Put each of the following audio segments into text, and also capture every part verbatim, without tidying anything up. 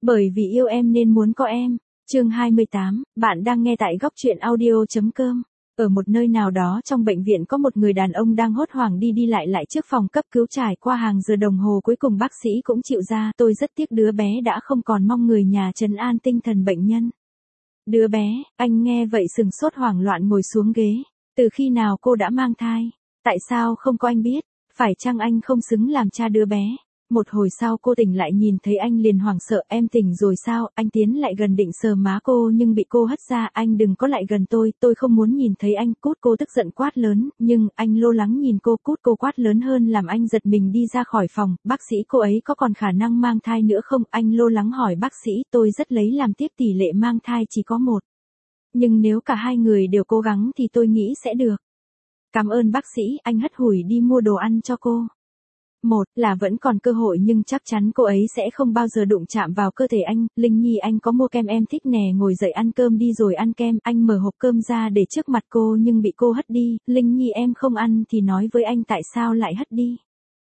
Bởi vì yêu em nên muốn có em. Chương hai mươi tám, bạn đang nghe tại góc truyện audio.com. Ở một nơi nào đó trong bệnh viện có một người đàn ông đang hốt hoảng đi đi lại lại trước phòng cấp cứu, trải qua hàng giờ đồng hồ cuối cùng bác sĩ cũng chịu ra. Tôi rất tiếc đứa bé đã không còn, mong người nhà trấn an tinh thần bệnh nhân. Đứa bé, anh nghe vậy sừng sốt hoảng loạn ngồi xuống ghế. Từ khi nào cô đã mang thai? Tại sao không có anh biết? Phải chăng anh không xứng làm cha đứa bé? Một hồi sau cô tỉnh lại nhìn thấy anh liền hoảng sợ. Em tỉnh rồi sao? Anh tiến lại gần định sờ má cô nhưng bị cô hất ra. Anh đừng có lại gần tôi, tôi không muốn nhìn thấy anh. Cút, cô tức giận quát lớn, nhưng anh lo lắng nhìn cô. Cút, cô quát lớn hơn làm anh giật mình đi ra khỏi phòng. Bác sĩ, cô ấy có còn khả năng mang thai nữa không? Anh lo lắng hỏi bác sĩ. Tôi rất lấy làm tiếc, tỷ lệ mang thai chỉ có một. Nhưng nếu cả hai người đều cố gắng thì tôi nghĩ sẽ được. Cảm ơn bác sĩ. Anh hất hủi đi mua đồ ăn cho cô. Một là vẫn còn cơ hội nhưng chắc chắn cô ấy sẽ không bao giờ đụng chạm vào cơ thể anh. Linh Nhi, anh có mua kem em thích nè, ngồi dậy ăn cơm đi rồi ăn kem. Anh mở hộp cơm ra để trước mặt cô nhưng bị cô hất đi. Linh Nhi, em không ăn thì nói với anh tại sao lại hất đi.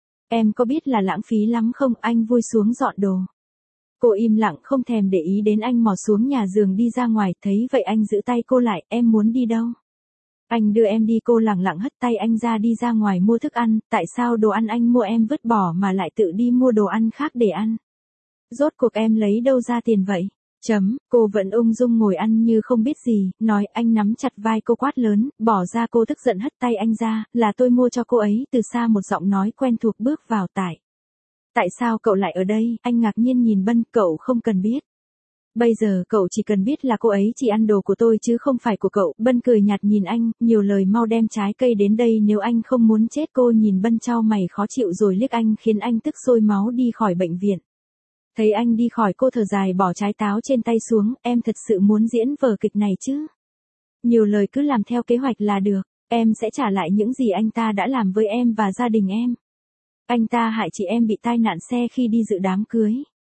Em có biết là lãng phí lắm không? Anh vui xuống dọn đồ. Cô im lặng không thèm để ý đến anh, mò xuống nhà giường đi ra ngoài. Thấy vậy anh giữ tay cô lại. Em muốn đi đâu? Anh đưa em đi. Cô lẳng lặng hất tay anh ra đi ra ngoài mua thức ăn. Tại sao đồ ăn anh mua em vứt bỏ mà lại tự đi mua đồ ăn khác để ăn? Rốt cuộc em lấy đâu ra tiền vậy? Chấm, cô vẫn ung dung ngồi ăn như không biết gì, nói. Anh nắm chặt vai cô quát lớn, bỏ ra. Cô tức giận hất tay anh ra, là tôi mua cho cô ấy. Từ xa một giọng nói quen thuộc bước vào. Tại. Tại sao cậu lại ở đây? Anh ngạc nhiên nhìn Bân. Cậu không cần biết. Bây giờ cậu chỉ cần biết là cô ấy chỉ ăn đồ của tôi chứ không phải của cậu. Bân cười nhạt nhìn anh, nhiều lời, mau đem trái cây đến đây nếu anh không muốn chết. Cô nhìn Bân chau mày khó chịu rồi liếc anh khiến anh tức sôi máu đi khỏi bệnh viện. Thấy anh đi khỏi cô thở dài bỏ trái táo trên tay xuống. Em thật sự muốn diễn vở kịch này chứ? Nhiều lời, cứ làm theo kế hoạch là được. Em sẽ trả lại những gì anh ta đã làm với em và gia đình em. Anh ta hại chị em bị tai nạn xe khi đi dự đám cưới.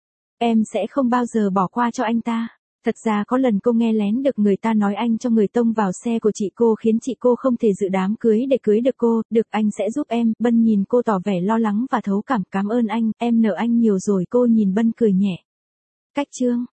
Em sẽ không bao giờ bỏ qua cho anh ta. Thật ra có lần cô nghe lén được người ta nói anh cho người tông vào xe của chị cô khiến chị cô không thể dự đám cưới để cưới được cô. Được, anh sẽ giúp em. Bân nhìn cô tỏ vẻ lo lắng và thấu cảm. Cảm ơn anh, em nợ anh nhiều rồi. Cô nhìn Bân cười nhẹ. Cách chương